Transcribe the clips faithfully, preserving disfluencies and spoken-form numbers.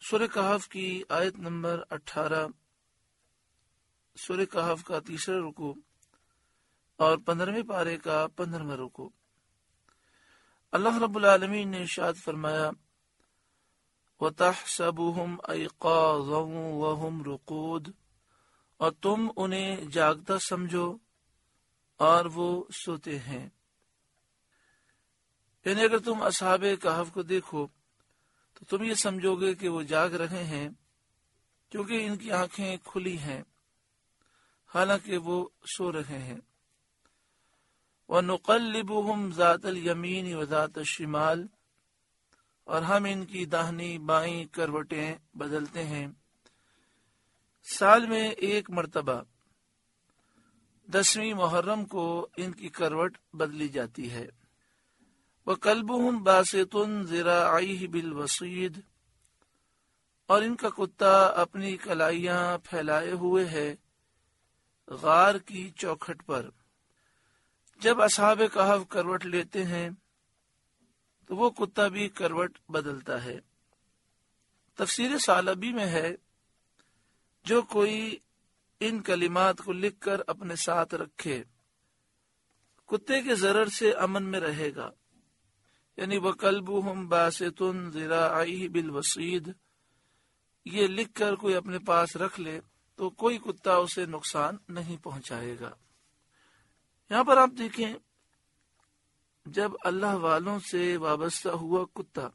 سورہ کہف کی آیت نمبر اٹھارہ، سورہ کہف کا تیسرا رکوع اور پندرہویں پارے کا پندرہواں رکوع۔ اللہ رب العالمین نے ارشاد فرمایا وَتَحْسَبُهُمْ أَيْقَاظًا وَهُمْ رُقُودٌ، اور تم انہیں جاگتا سمجھو اور وہ سوتے ہیں۔ یعنی اگر تم اصحاب کہف کو دیکھو تو تم یہ سمجھو گے کہ وہ جاگ رہے ہیں، کیونکہ ان کی آنکھیں کھلی ہیں حالانکہ وہ سو رہے ہیں۔ وَنُقَلِّبُهُمْ ذَاتَ الْيَمِينِ وَذَاتَ الشِّمَالِ، اور ہم ان کی داہنی بائیں کروٹیں بدلتے ہیں، سال میں ایک مرتبہ دسویں محرم کو ان کی کروٹ بدلی جاتی ہے۔ وَقَلْبُهُمْ بَاسِطٌ ذِرَاعَيْهِ بِالْوَصِيدِ، اور ان کا کتا اپنی کلائیاں پھیلائے ہوئے ہے غار کی چوکھٹ پر۔ جب اصحاب کہف کروٹ لیتے ہیں تو وہ کتا بھی کروٹ بدلتا ہے۔ تفسیر ثعلبی میں ہے جو کوئی ان کلمات کو لکھ کر اپنے ساتھ رکھے کتے کے ضرر سے امن میں رہے گا، یعنی وَقَلْبُهُمْ بَاسِطٌ ذِرَاعَيْهِ بِالْوَصِيدِ، یہ لکھ کر کوئی اپنے پاس رکھ لے تو کوئی کتا اسے نقصان نہیں پہنچائے گا۔ یہاں پر آپ دیکھیں، جب اللہ والوں سے وابستہ ہوا کتا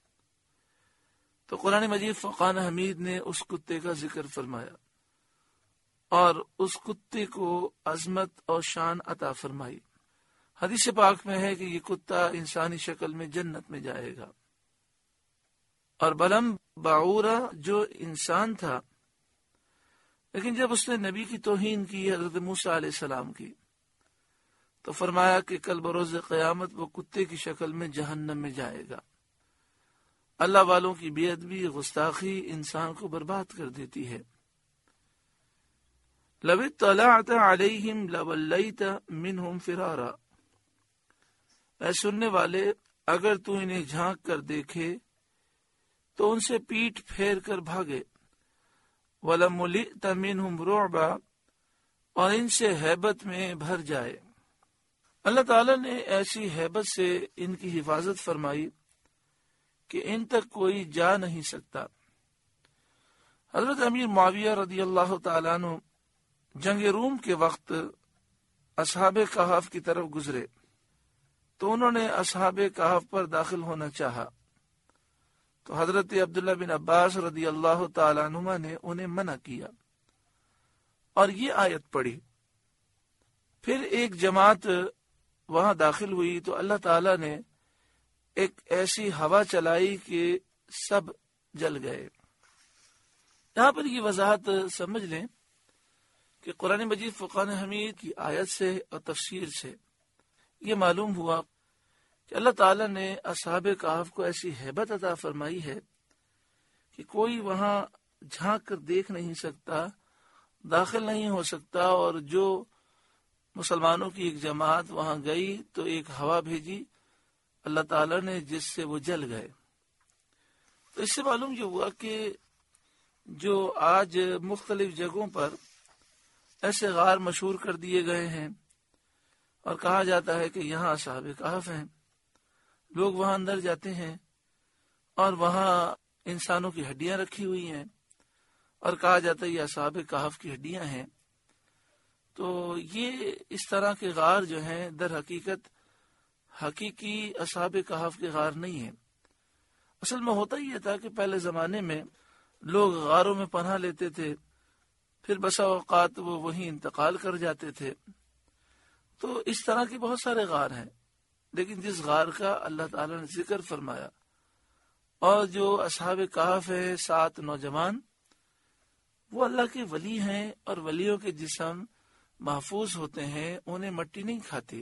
تو قرآن مجید فرقان حمید نے اس کتے کا ذکر فرمایا اور اس کتے کو عظمت اور شان عطا فرمائی۔ حدیث پاک میں ہے کہ یہ کتا انسانی شکل میں جنت میں جائے گا۔ اور بلم باعورہ جو انسان تھا، لیکن جب اس نے نبی کی توہین کی، حضرت موسیٰ علیہ السلام کی، تو فرمایا کہ کل بروز قیامت وہ کتے کی شکل میں جہنم میں جائے گا۔ اللہ والوں کی بے ادبی، گستاخی انسان کو برباد کر دیتی ہے۔ لَوِ اطَّلَعْتَ عَلَيْهِمْ لَوَلَّيْتَ مِنْهُمْ فِرَارًا، اے سننے والے، اگر تو انہیں جھانک کر دیکھے تو ان سے پیٹ پھیر کر بھاگے۔ وَلَمُلِئْتَ مِنْهُمْ رُعْبًا، اور ان سے ہیبت میں بھر جائے۔ اللہ تعالیٰ نے ایسی ہیبت سے ان کی حفاظت فرمائی کہ ان تک کوئی جا نہیں سکتا۔ حضرت امیر معاویہ رضی اللہ تعالیٰ عنہ جنگ روم کے وقت اصحاب کہف کی طرف گزرے تو انہوں نے اصحاب کہف پر داخل ہونا چاہا، تو حضرت عبداللہ بن عباس رضی اللہ تعالیٰ عنہما نے انہیں منع کیا اور یہ آیت پڑھی۔ پھر ایک جماعت وہاں داخل ہوئی تو اللہ تعالیٰ نے ایک ایسی ہوا چلائی کہ سب جل گئے۔ یہاں پر یہ وضاحت سمجھ لیں کہ قرآن مجید فرقان حمید کی آیت سے اور تفسیر سے یہ معلوم ہوا کہ اللہ تعالیٰ نے اصحاب کہف کو ایسی ہیبت عطا فرمائی ہے کہ کوئی وہاں جھانک کر دیکھ نہیں سکتا، داخل نہیں ہو سکتا، اور جو مسلمانوں کی ایک جماعت وہاں گئی تو ایک ہوا بھیجی اللہ تعالیٰ نے جس سے وہ جل گئے۔ تو اس سے معلوم یہ ہوا کہ جو آج مختلف جگہوں پر ایسے غار مشہور کر دیے گئے ہیں اور کہا جاتا ہے کہ یہاں اصحاب کہف ہیں، لوگ وہاں اندر جاتے ہیں اور وہاں انسانوں کی ہڈیاں رکھی ہوئی ہیں اور کہا جاتا ہے یہ اصحاب کہف کی ہڈیاں ہیں، تو یہ اس طرح کے غار جو ہیں در حقیقت حقیقی اصحاب کہف کے غار نہیں ہیں۔ اصل میں ہوتا یہ تھا کہ پہلے زمانے میں لوگ غاروں میں پناہ لیتے تھے، پھر بسا اوقات وہ وہیں انتقال کر جاتے تھے، تو اس طرح کے بہت سارے غار ہیں، لیکن جس غار کا اللہ تعالیٰ نے ذکر فرمایا اور جو اصحاب کہف ہے سات نوجوان، وہ اللہ کے ولی ہیں اور ولیوں کے جسم محفوظ ہوتے ہیں، انہیں مٹی نہیں کھاتی۔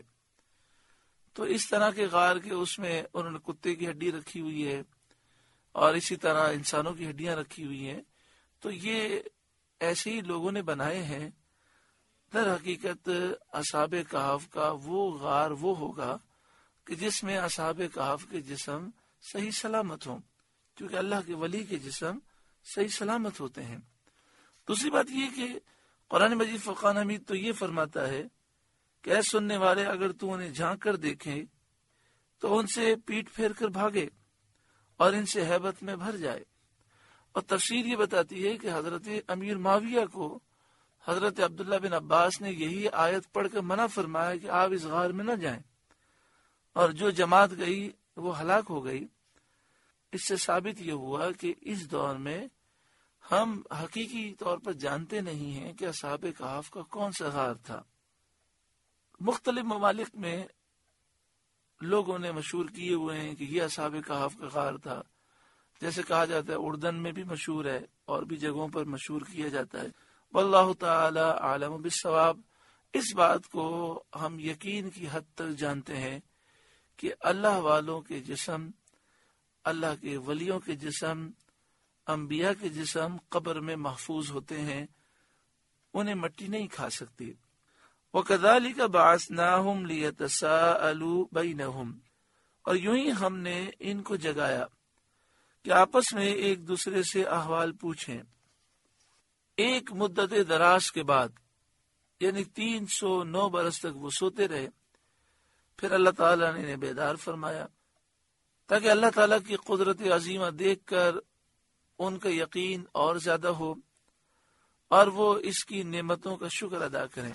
تو اس طرح کے غار کے اس میں انہوں نے کتے کی ہڈی رکھی ہوئی ہے اور اسی طرح انسانوں کی ہڈیاں رکھی ہوئی ہیں، تو یہ ایسے ہی لوگوں نے بنائے ہیں۔ در حقیقت اصحاب کہف کا وہ غار وہ ہوگا کہ جس میں اصحاب کہف کے جسم صحیح سلامت ہوں، کیونکہ اللہ کے ولی کے جسم صحیح سلامت ہوتے ہیں۔ دوسری بات یہ کہ قرآن مجید فرقان حمید تو یہ فرماتا ہے کہ اے سننے والے، اگر تو انہیں جھانک کر دیکھیں تو ان سے پیٹ پھیر کر بھاگے اور ان سے ہیبت میں بھر جائے۔ اور تفسیر یہ بتاتی ہے کہ حضرت امیر معاویہ کو حضرت عبداللہ بن عباس نے یہی آیت پڑھ کر منع فرمایا کہ آپ اس غار میں نہ جائیں، اور جو جماعت گئی وہ ہلاک ہو گئی۔ اس سے ثابت یہ ہوا کہ اس دور میں ہم حقیقی طور پر جانتے نہیں ہیں کہ اصحاب کہف کا کون سا غار تھا۔ مختلف ممالک میں لوگوں نے مشہور کیے ہوئے ہیں کہ یہ اصحاب کہف کا غار تھا، جیسے کہا جاتا ہے اردن میں بھی مشہور ہے، اور بھی جگہوں پر مشہور کیا جاتا ہے۔ واللہ تعالی عالم بالصواب۔ اس بات کو ہم یقین کی حد تک جانتے ہیں کہ اللہ والوں کے جسم، اللہ کے ولیوں کے جسم، انبیاء کے جسم قبر میں محفوظ ہوتے ہیں، انہیں مٹی نہیں کھا سکتی۔ وَكَذَلِكَ بَعَثْنَاهُمْ لِيَتَسَاءَلُوا بَيْنَهُمْ، اور یوں ہی ہم نے ان کو جگایا کہ آپس میں ایک دوسرے سے احوال پوچھیں۔ ایک مدت دراز کے بعد، یعنی تین سو نو برس تک وہ سوتے رہے، پھر اللہ تعالیٰ نے انہیں بیدار فرمایا تاکہ اللہ تعالیٰ کی قدرت عظیمہ دیکھ کر ان کا یقین اور زیادہ ہو اور وہ اس کی نعمتوں کا شکر ادا کریں۔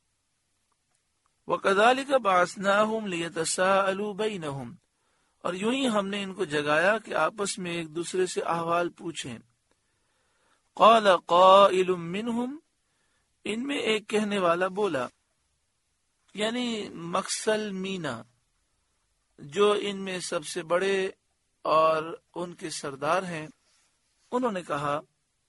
وَكَذَلِكَ بَعَثْنَاهُمْ لِيَتَسَاءَلُوا بَيْنَهُمْ، اور یوں ہی ہم نے ان کو جگایا کہ آپس میں ایک دوسرے سے احوال پوچھیں۔ قَالَ قَائِلٌ مِّنْهُمْ، ان میں ایک کہنے والا بولا، یعنی مکسل مینا جو ان میں سب سے بڑے اور ان کے سردار ہیں، انہوں نے کہا،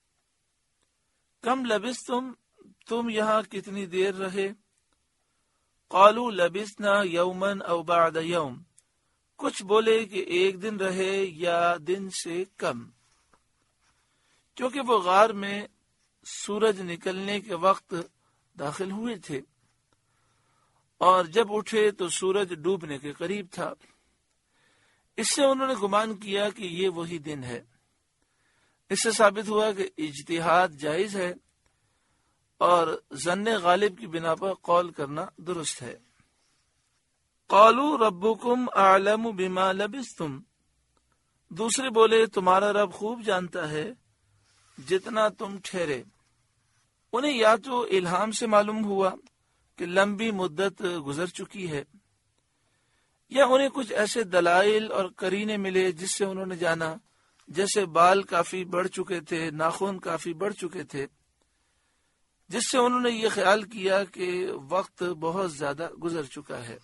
کم لبثتم، تم یہاں کتنی دیر رہے؟ قالوا لبثنا یوما او بعد یوم، کچھ بولے کہ ایک دن رہے یا دن سے کم، کیونکہ وہ غار میں سورج نکلنے کے وقت داخل ہوئے تھے اور جب اٹھے تو سورج ڈوبنے کے قریب تھا۔ اس سے انہوں نے گمان کیا کہ یہ وہی دن ہے۔ اس سے ثابت ہوا کہ اجتہاد جائز ہے اور ظن غالب کی بنا پر قول کرنا درست ہے۔ قالوا ربکم اعلم بما لبثتم، دوسرے بولے تمہارا رب خوب جانتا ہے جتنا تم ٹھہرے۔ انہیں یا تو الہام سے معلوم ہوا کہ لمبی مدت گزر چکی ہے، یا انہیں کچھ ایسے دلائل اور قرینے ملے جس سے انہوں نے جانا، جیسے بال کافی بڑھ چکے تھے، ناخن کافی بڑھ چکے تھے، جس سے انہوں نے یہ خیال کیا کہ وقت بہت زیادہ گزر چکا ہے۔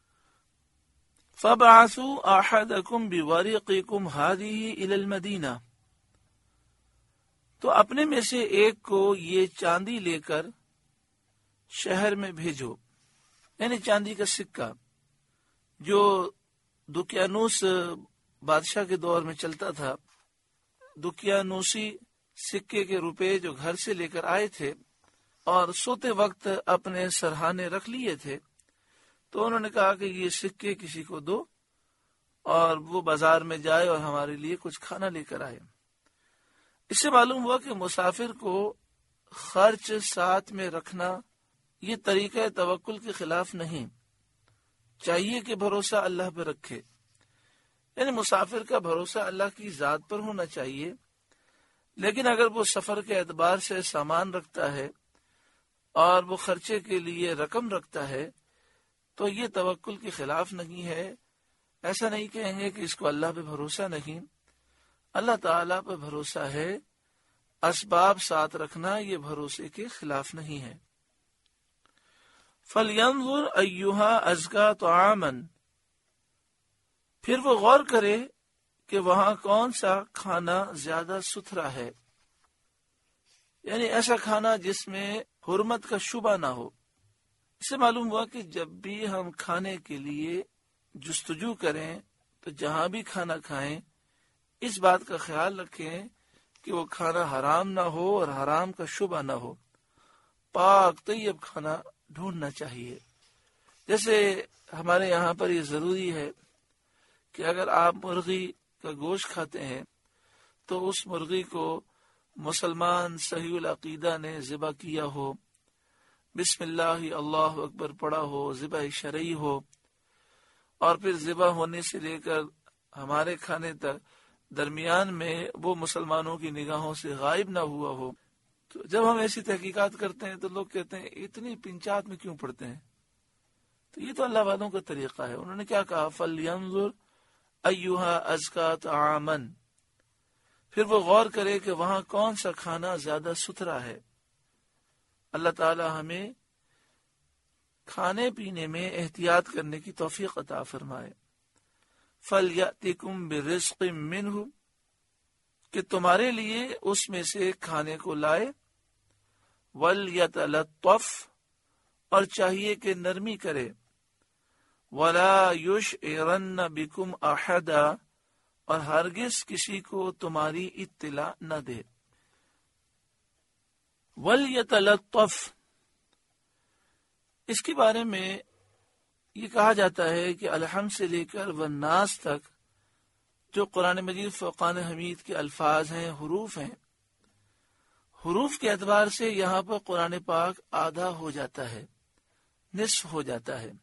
فَبَعَثُوا أَحَدَكُمْ بِوَرِقِكُمْ هَذِهِ إِلَى الْمَدِينَةِ، تو اپنے میں سے ایک کو یہ چاندی لے کر شہر میں بھیجو، یعنی چاندی کا سکہ جو دقیانوس بادشاہ کے دور میں چلتا تھا۔ دقیانوسی سکے کے روپے جو گھر سے لے کر آئے تھے اور سوتے وقت اپنے سرہانے رکھ لیے تھے، تو انہوں نے کہا کہ یہ سکے کسی کو دو اور وہ بازار میں جائے اور ہمارے لیے کچھ کھانا لے کر آئے۔ اس سے معلوم ہوا کہ مسافر کو خرچ ساتھ میں رکھنا یہ طریقہ توکل کے خلاف نہیں، چاہیے کہ بھروسہ اللہ پہ رکھے، یعنی مسافر کا بھروسہ اللہ کی ذات پر ہونا چاہیے، لیکن اگر وہ سفر کے اعتبار سے سامان رکھتا ہے اور وہ خرچے کے لیے رقم رکھتا ہے تو یہ توکل کے خلاف نہیں ہے۔ ایسا نہیں کہیں گے کہ اس کو اللہ پہ بھروسہ نہیں، اللہ تعالیٰ پہ بھروسہ ہے، اسباب ساتھ رکھنا یہ بھروسے کے خلاف نہیں ہے۔ فَلْيَنظُرْ أَيُّهَا أَزْكَىٰ طَعَامًا، پھر وہ غور کرے کہ وہاں کون سا کھانا زیادہ ستھرا ہے، یعنی ایسا کھانا جس میں حرمت کا شبہ نہ ہو۔ اس سے معلوم ہوا کہ جب بھی ہم کھانے کے لیے جستجو کریں تو جہاں بھی کھانا کھائیں اس بات کا خیال رکھیں کہ وہ کھانا حرام نہ ہو اور حرام کا شبہ نہ ہو، پاک طیب کھانا ڈھونڈنا چاہیے۔ جیسے ہمارے یہاں پر یہ ضروری ہے کہ اگر آپ مرغی کا گوشت کھاتے ہیں تو اس مرغی کو مسلمان صحیح العقیدہ نے ذبح کیا ہو، بسم اللہ اللہ اکبر پڑھا ہو، ذبح شرعی ہو، اور پھر ذبح ہونے سے لے کر ہمارے کھانے تک درمیان میں وہ مسلمانوں کی نگاہوں سے غائب نہ ہوا ہو، تو جب ہم ایسی تحقیقات کرتے ہیں تو لوگ کہتے ہیں اتنی پنچات میں کیوں پڑھتے ہیں؟ تو یہ تو اللہ والوں کا طریقہ ہے۔ انہوں نے کیا کہا؟ فَلْيَنظُرْ أَيُّهَا أَزْكَىٰ طَعَامًا، پھر وہ غور کرے کہ وہاں کون سا کھانا زیادہ ستھرا ہے۔ اللہ تعالی ہمیں کھانے پینے میں احتیاط کرنے کی توفیق عطا فرمائے۔ فَلْيَأْتِكُمْ بِرِزْقٍ مِّنْهُ، کہ تمہارے لیے اس میں سے کھانے کو لائے، وَلْيَتَلَطَّفْ، اور چاہیے کہ نرمی کرے، وَلَا يُشْعِرَنَّ بِكُمْ أَحَدًا، اور ہرگز کسی کو تمہاری اطلاع نہ دے۔ وَلْيَتَلَطَّفْ، اس کے بارے میں یہ کہا جاتا ہے کہ الحمد سے لے کر والناس تک جو قرآن مجید فرقان حمید کے الفاظ ہیں، حروف ہیں، حروف کے اعتبار سے یہاں پر قرآن پاک آدھا ہو جاتا ہے، نصف ہو جاتا ہے۔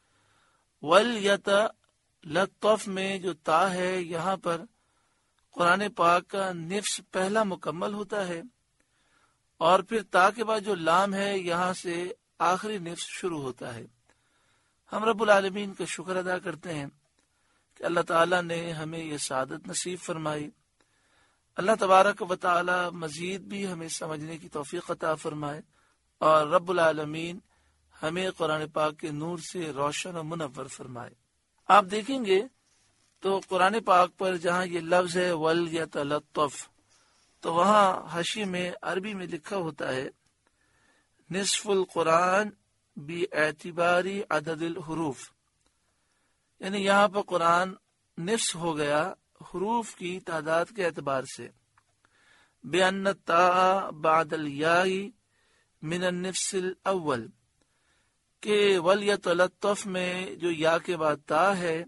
وَلْيَتَلَطَّفْ میں جو تا ہے، یہاں پر قرآن پاک کا نصف پہلا مکمل ہوتا ہے، اور پھر تا کے بعد جو لام ہے یہاں سے آخری نصف شروع ہوتا ہے۔ ہم رب العالمین کا شکر ادا کرتے ہیں کہ اللہ تعالیٰ نے ہمیں یہ سعادت نصیب فرمائی۔ اللہ تبارک و تعالی مزید بھی ہمیں سمجھنے کی توفیق عطا فرمائے، اور رب العالمین ہمیں قرآن پاک کے نور سے روشن و منور فرمائے۔ آپ دیکھیں گے تو قرآن پاک پر جہاں یہ لفظ ہے وَلْيَتَلَطَّفْ، تو وہاں حاشیے میں عربی میں لکھا ہوتا ہے نصف القرآن بی اعتباری عدد الحروف، یعنی یہاں پر قرآن نصف ہو گیا حروف کی تعداد کے اعتبار سے۔ بِأَنَّ التَّاءَ بَعْدَ الْيَاءِ مِنَ النِّفْسِ الْأَوَّلِ، کہ وَلْيَتَلَطَّفْ میں جو یا کے بعد تا ہے،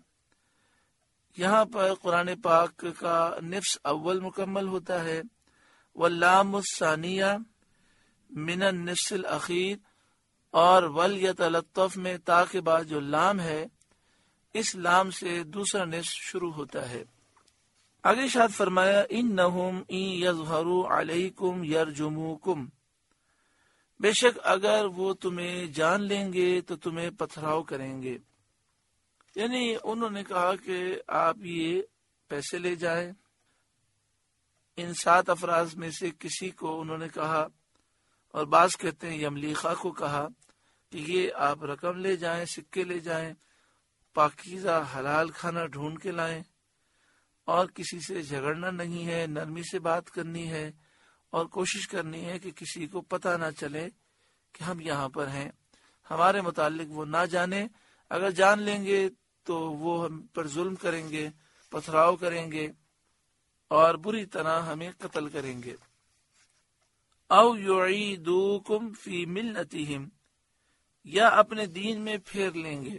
یہاں پر قرآن پاک کا نفس اول مکمل ہوتا ہے۔ واللام الثانیہ من النفس الاخیر، اور وَلْيَتَلَطَّفْ میں تا کے بعد جو لام ہے، اس لام سے دوسرا نصف شروع ہوتا ہے۔ آگے ارشاد فرمایا اِنَّهُمْ اِن يَظْهَرُوا عَلَيْكُمْ يَرْجُمُوكُمْ، بے شک اگر وہ تمہیں جان لیں گے تو تمہیں پتھراؤ کریں گے۔ یعنی انہوں نے کہا کہ آپ یہ پیسے لے جائیں۔ ان سات افراد میں سے کسی کو انہوں نے کہا، اور بعض کہتے ہیں یملیخہ کو کہا کہ یہ آپ رقم لے جائیں، سکے لے جائیں، پاکیزہ حلال کھانا ڈھونڈ کے لائیں، اور کسی سے جھگڑنا نہیں ہے، نرمی سے بات کرنی ہے، اور کوشش کرنی ہے کہ کسی کو پتہ نہ چلے کہ ہم یہاں پر ہیں، ہمارے متعلق وہ نہ جانے۔ اگر جان لیں گے تو وہ ہم پر ظلم کریں گے، پتھراؤ کریں گے، اور بری طرح ہمیں قتل کریں گے۔ او یعیدوکم فی ملتہم، یا اپنے دین میں پھیر لیں گے،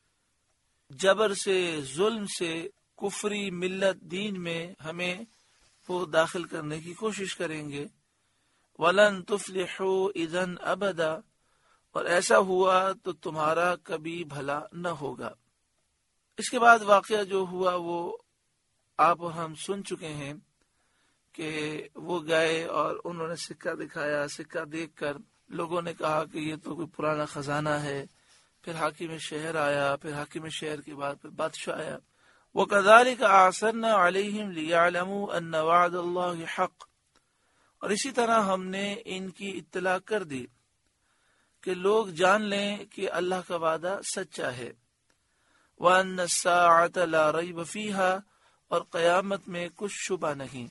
جبر سے، ظلم سے، کفری ملت دین میں ہمیں وہ داخل کرنے کی کوشش کریں گے۔ وَلَن تُفْلِحُوا اِذًا أَبَدًا، اور ایسا ہوا تو تمہارا کبھی بھلا نہ ہوگا۔ اس کے بعد واقعہ جو ہوا وہ آپ اور ہم سن چکے ہیں کہ وہ گئے اور انہوں نے سکہ دکھایا، سکہ دیکھ کر لوگوں نے کہا کہ یہ تو کوئی پرانا خزانہ ہے۔ پھر حاکم شہر آیا، پھر حاکم شہر کے بعد پھر بادشاہ آیا۔ وَكَذَلِكَ أَعْثَرْنَا عَلَيْهِمْ لِيَعْلَمُوا أَنَّ وَعْدَ اللَّهِ حَقٌّ، اور اسی طرح ہم نے ان کی اطلاع کر دی کہ لوگ جان لیں کہ اللہ کا وعدہ سچا ہے۔ وَأَنَّ السَّاعَةَ لَا رَيْبَ فِيهَا، اور قیامت میں کچھ شبہ نہیں۔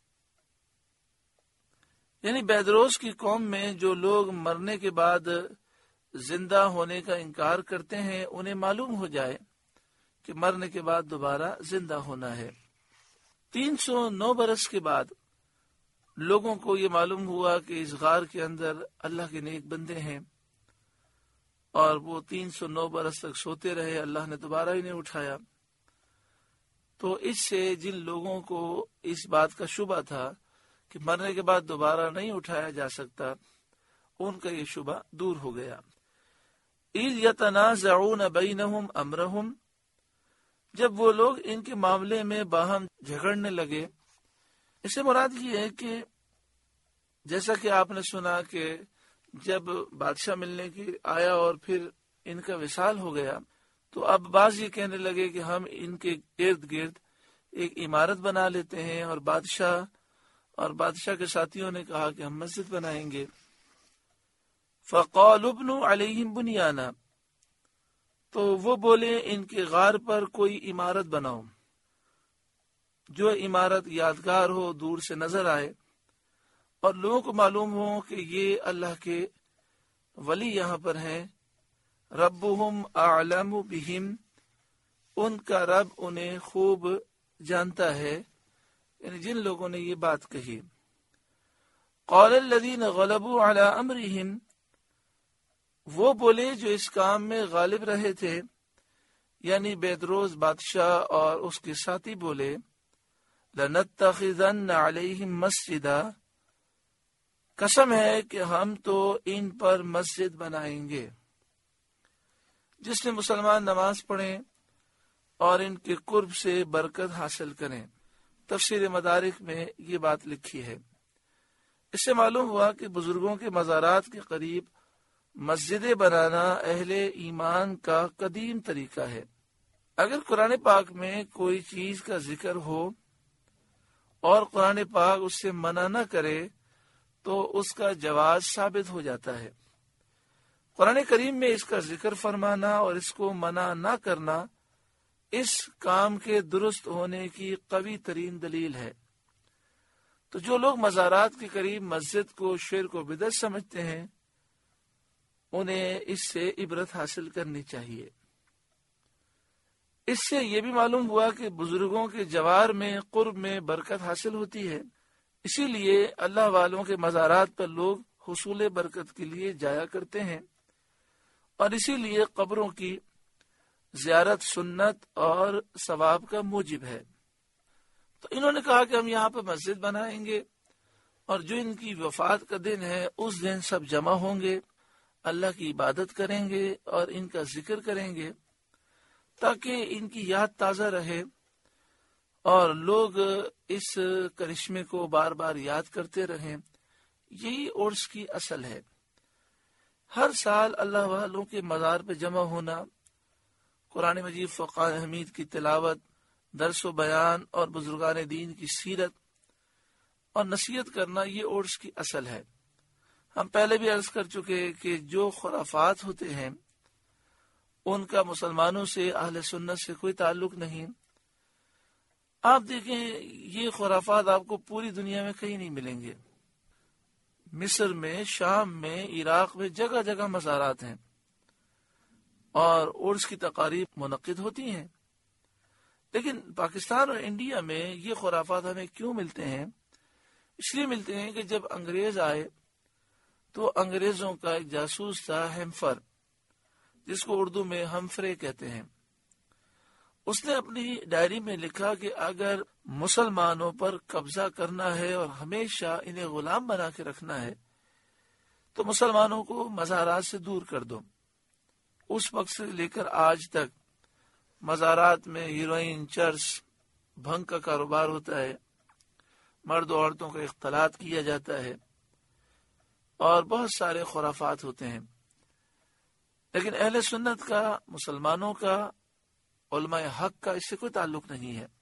یعنی بیدروز کی قوم میں جو لوگ مرنے کے بعد زندہ ہونے کا انکار کرتے ہیں، انہیں معلوم ہو جائے کہ مرنے کے بعد دوبارہ زندہ ہونا ہے۔ تین سو نو برس کے بعد لوگوں کو یہ معلوم ہوا کہ اس غار کے اندر اللہ کے نیک بندے ہیں، اور وہ تین سو نو برس تک سوتے رہے، اللہ نے دوبارہ انہیں اٹھایا۔ تو اس سے جن لوگوں کو اس بات کا شبہ تھا کہ مرنے کے بعد دوبارہ نہیں اٹھایا جا سکتا، ان کا یہ شبہ دور ہو گیا۔ اذ یتنازعون بینہم امرہم، جب وہ لوگ ان کے معاملے میں باہم جھگڑنے لگے۔ اس سے مراد یہ ہے کہ جیسا کہ آپ نے سنا کہ جب بادشاہ ملنے کی آیا اور پھر ان کا وصال ہو گیا، تو اب بعض یہ کہنے لگے کہ ہم ان کے ارد گرد ایک عمارت بنا لیتے ہیں، اور بادشاہ اور بادشاہ کے ساتھیوں نے کہا کہ ہم مسجد بنائیں گے۔ فَقَالُوا ابْنُوا عَلَيْهِمْ بُنْيَانًا، تو وہ بولے ان کے غار پر کوئی عمارت بناؤ، جو عمارت یادگار ہو، دور سے نظر آئے اور لوگوں کو معلوم ہو کہ یہ اللہ کے ولی یہاں پر ہیں۔ ربہم اعلم بہم، ان کا رب انہیں خوب جانتا ہے، یعنی جن لوگوں نے یہ بات کہی۔ قال الذین غلبوا علی امرہم، وہ بولے جو اس کام میں غالب رہے تھے، یعنی بیدروز بادشاہ اور اس کے ساتھی بولے، لَنَتَّخِذَنَّ عَلَيْهِمْ مَسْجِدًا، قسم ہے کہ ہم تو ان پر مسجد بنائیں گے۔ جس میں مسلمان نماز پڑھیں اور ان کے قرب سے برکت حاصل کریں۔ تفسیر مدارک میں یہ بات لکھی ہے۔ اس سے معلوم ہوا کہ بزرگوں کے مزارات کے قریب مسجدیں بنانا اہل ایمان کا قدیم طریقہ ہے۔ اگر قرآن پاک میں کوئی چیز کا ذکر ہو اور قرآن پاک اس سے منع نہ کرے تو اس کا جواز ثابت ہو جاتا ہے۔ قرآن کریم میں اس کا ذکر فرمانا اور اس کو منع نہ کرنا اس کام کے درست ہونے کی قوی ترین دلیل ہے۔ تو جو لوگ مزارات کے قریب مسجد کو شرک و بدعت سمجھتے ہیں، انہیں اس سے عبرت حاصل کرنی چاہیے۔ اس سے یہ بھی معلوم ہوا کہ بزرگوں کے جوار میں قرب میں برکت حاصل ہوتی ہے، اسی لیے اللہ والوں کے مزارات پر لوگ حصول برکت کے لیے جایا کرتے ہیں، اور اسی لیے قبروں کی زیارت سنت اور ثواب کا موجب ہے۔ تو انہوں نے کہا کہ ہم یہاں پر مسجد بنائیں گے، اور جو ان کی وفات کا دن ہے اس دن سب جمع ہوں گے، اللہ کی عبادت کریں گے اور ان کا ذکر کریں گے، تاکہ ان کی یاد تازہ رہے اور لوگ اس کرشمے کو بار بار یاد کرتے رہیں۔ یہی عرس کی اصل ہے۔ ہر سال اللہ والوں کے مزار پہ جمع ہونا، قرآن مجید فرقان حمید کی تلاوت، درس و بیان اور بزرگان دین کی سیرت اور نصیحت کرنا، یہ عرس کی اصل ہے۔ ہم پہلے بھی عرض کر چکے کہ جو خرافات ہوتے ہیں ان کا مسلمانوں سے، اہل سنت سے کوئی تعلق نہیں۔ آپ دیکھیں یہ خرافات آپ کو پوری دنیا میں کہیں نہیں ملیں گے۔ مصر میں، شام میں، عراق میں جگہ جگہ مزارات ہیں اور عرس کی تقاریب منعقد ہوتی ہیں، لیکن پاکستان اور انڈیا میں یہ خرافات ہمیں کیوں ملتے ہیں؟ اس لیے ملتے ہیں کہ جب انگریز آئے تو انگریزوں کا ایک جاسوس تھا ہیمفر، جس کو اردو میں ہمفرے کہتے ہیں۔ اس نے اپنی ڈائری میں لکھا کہ اگر مسلمانوں پر قبضہ کرنا ہے اور ہمیشہ انہیں غلام بنا کے رکھنا ہے تو مسلمانوں کو مزارات سے دور کر دو۔ اس وقت سے لے کر آج تک مزارات میں ہیروئن، چرس، بھنگ کا کاروبار ہوتا ہے، مرد و عورتوں کا اختلاط کیا جاتا ہے اور بہت سارے خرافات ہوتے ہیں۔ لیکن اہل سنت کا، مسلمانوں کا، علماء حق کا اس سے کوئی تعلق نہیں ہے۔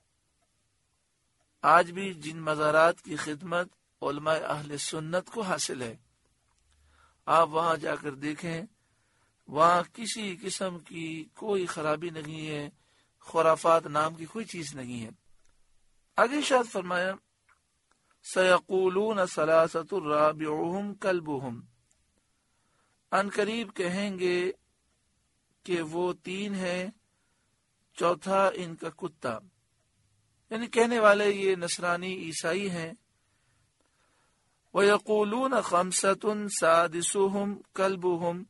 آج بھی جن مزارات کی خدمت علماء اہل سنت کو حاصل ہے، آپ وہاں جا کر دیکھیں، وہاں کسی قسم کی کوئی خرابی نہیں ہے، خرافات نام کی کوئی چیز نہیں ہے۔ آگے ارشاد فرمایا، سَيَقُولُونَ ثَلَاثَةٌ رَابِعُهُمْ كَلْبُهُمْ، ان قریب کہیں گے کہ وہ تین ہیں، چوتھا ان کا کتا، یعنی کہنے والے یہ نصرانی عیسائی ہیں۔ وَيَقُولُونَ خَمْسَةٌ سَادِسُهُمْ كَلْبُهُمْ،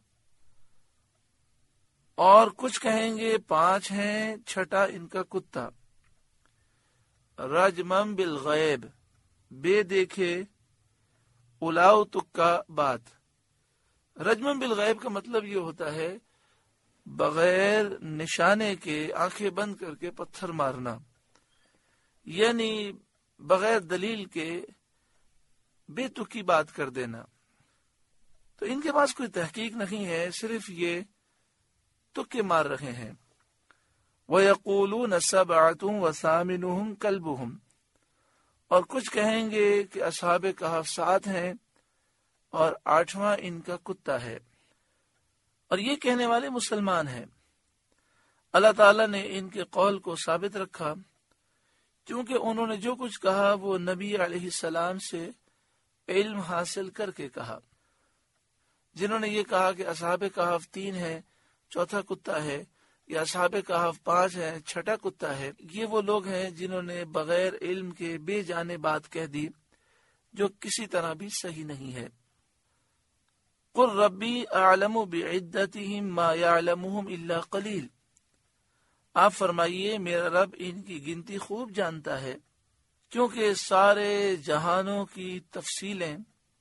اور کچھ کہیں گے پانچ ہیں، چھٹا ان کا کتا۔ رجمم بالغیب، بے دیکھے الاؤ تکا بات۔ رجم بالغیب کا مطلب یہ ہوتا ہے بغیر نشانے کے آنکھیں بند کر کے پتھر مارنا، یعنی بغیر دلیل کے بے تکی بات کر دینا۔ تو ان کے پاس کوئی تحقیق نہیں ہے، صرف یہ تکے مار رہے ہیں۔ وَيَقُولُونَ سَبْعَةٌ وَثَامِنُهُمْ كَلْبُهُمْ، اور کچھ کہیں گے کہ اصحاب کہف سات ہیں اور آٹھواں ان کا کتا ہے، اور یہ کہنے والے مسلمان ہیں۔ اللہ تعالیٰ نے ان کے قول کو ثابت رکھا کیونکہ انہوں نے جو کچھ کہا وہ نبی علیہ السلام سے علم حاصل کر کے کہا۔ جنہوں نے یہ کہا کہ اصحاب کہف تین ہے، چوتھا کتا ہے، یا اصحاب کہف پانچ ہے، چھٹا کتا ہے، یہ وہ لوگ ہیں جنہوں نے بغیر علم کے بے جانے بات کہہ دی جو کسی طرح بھی صحیح نہیں ہے۔ قُلْ رَبِّي أَعْلَمُ بِعِدَّتِهِمْ مَا يَعْلَمُهُمْ إِلَّا قَلِيلٌ، آپ فرمائیے میرا رب ان کی گنتی خوب جانتا ہے، کیونکہ سارے جہانوں کی تفصیلیں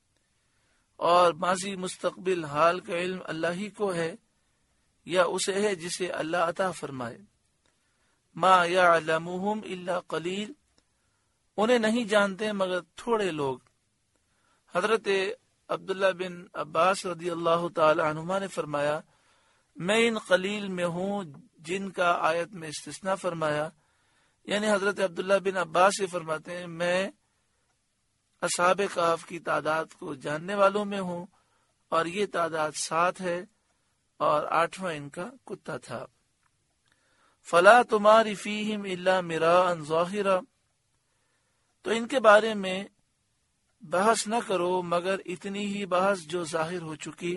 اور ماضی مستقبل حال کا علم اللہ ہی کو ہے، یا اسے ہے جسے اللہ عطا فرمائے۔ ما یعلمہم الا قلیل، انہیں نہیں جانتے مگر تھوڑے لوگ۔ حضرت عبداللہ بن عباس رضی اللہ تعالی عنہما نے فرمایا، میں ان قلیل میں ہوں جن کا آیت میں استثناء فرمایا، یعنی حضرت عبداللہ بن عباس یہ فرماتے ہیں میں اصحاب کہف کی تعداد کو جاننے والوں میں ہوں، اور یہ تعداد سات ہے اور آٹھواں ان کا کتا تھا۔ فلا تماری فیہم الا مراء ظاہرا، تو ان کے بارے میں بحث نہ کرو مگر اتنی ہی بحث جو ظاہر ہو چکی۔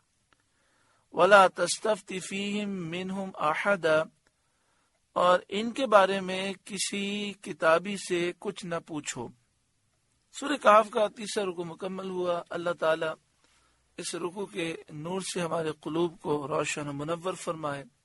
ولا تستفتی فیہم منہم احدا، اور ان کے بارے میں کسی کتابی سے کچھ نہ پوچھو۔ سورہ کہف کا تیسرا رکوع مکمل ہوا۔ اللہ تعالی اس رکوع کے نور سے ہمارے قلوب کو روشن و منور فرمائے۔